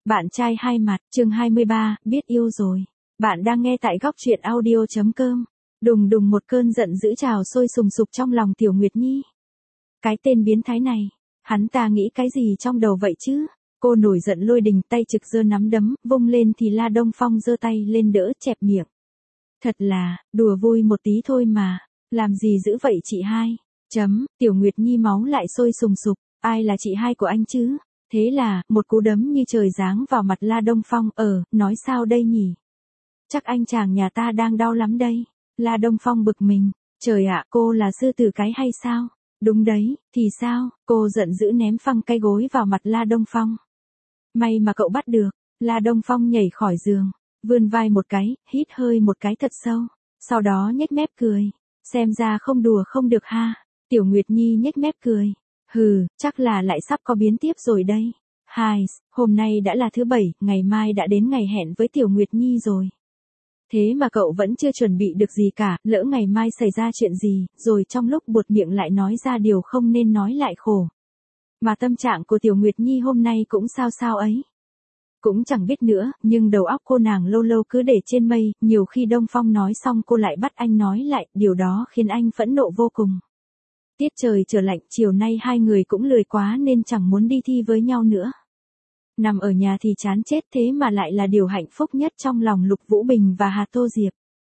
Bạn trai hai mặt, chương 23, biết yêu rồi. Bạn đang nghe tại góc truyện audio.com. Đùng đùng một cơn giận dữ trào sôi sùng sục trong lòng Tiểu Nguyệt Nhi. Cái tên biến thái này, hắn ta nghĩ cái gì trong đầu vậy chứ? Cô nổi giận lôi đình, tay trực giơ nắm đấm, vung lên thì La Đông Phong giơ tay lên đỡ, chẹp miệng. Thật là, đùa vui một tí thôi mà, làm gì dữ vậy chị hai? Tiểu Nguyệt Nhi máu lại sôi sùng sục, ai là chị hai của anh chứ? Thế là, một cú đấm như trời giáng vào mặt La Đông Phong, nói sao đây nhỉ? Chắc anh chàng nhà ta đang đau lắm đây. La Đông Phong bực mình, trời ạ, cô là sư tử cái hay sao? Đúng đấy, thì sao? Cô giận dữ ném phăng cái gối vào mặt La Đông Phong. May mà cậu bắt được. La Đông Phong nhảy khỏi giường, vươn vai một cái, hít hơi một cái thật sâu, sau đó nhếch mép cười. Xem ra không đùa không được ha. Tiểu Nguyệt Nhi nhếch mép cười. Hừ, chắc là lại sắp có biến tiếp rồi đây. Hôm nay đã là thứ bảy, ngày mai đã đến ngày hẹn với Tiểu Nguyệt Nhi rồi. Thế mà cậu vẫn chưa chuẩn bị được gì cả, lỡ ngày mai xảy ra chuyện gì, rồi trong lúc buột miệng lại nói ra điều không nên nói lại khổ. Mà tâm trạng của Tiểu Nguyệt Nhi hôm nay cũng sao sao ấy. Cũng chẳng biết nữa, nhưng đầu óc cô nàng lâu lâu cứ để trên mây, nhiều khi Đông Phong nói xong cô lại bắt anh nói lại, điều đó khiến anh phẫn nộ vô cùng. Tiết trời trở lạnh, chiều nay hai người cũng lười quá nên chẳng muốn đi thi với nhau nữa. Nằm ở nhà thì chán chết, thế mà lại là điều hạnh phúc nhất trong lòng Lục Vũ Bình và Hà Tô Diệp.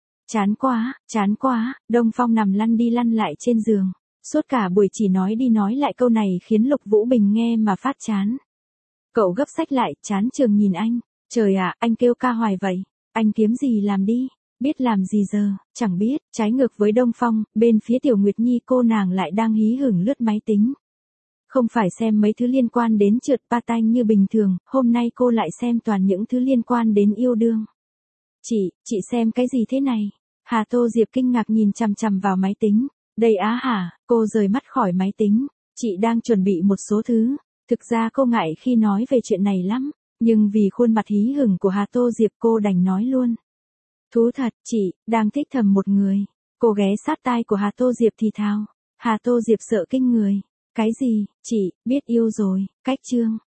Chán quá, Đông Phong nằm lăn đi lăn lại trên giường. Suốt cả buổi chỉ nói đi nói lại câu này khiến Lục Vũ Bình nghe mà phát chán. Cậu gấp sách lại, chán trường nhìn anh. Trời ạ, anh kêu ca hoài vậy. Anh kiếm gì làm đi. Biết làm gì giờ, chẳng biết. Trái ngược với Đông Phong, bên phía Tiểu Nguyệt Nhi cô nàng lại đang hí hửng lướt máy tính. Không phải xem mấy thứ liên quan đến trượt patin như bình thường, hôm nay cô lại xem toàn những thứ liên quan đến yêu đương. Chị xem cái gì thế này? Hà Tô Diệp kinh ngạc nhìn chằm chằm vào máy tính. Đây á hả? Cô rời mắt khỏi máy tính. Chị đang chuẩn bị một số thứ. Thực ra cô ngại khi nói về chuyện này lắm, nhưng vì khuôn mặt hí hửng của Hà Tô Diệp cô đành nói luôn. Thú thật, chị đang thích thầm một người. Cô ghé sát tai của Hà Tô Diệp thì thào. Hà Tô Diệp sợ kinh người. Cái gì? Chị biết yêu rồi. Cách chương.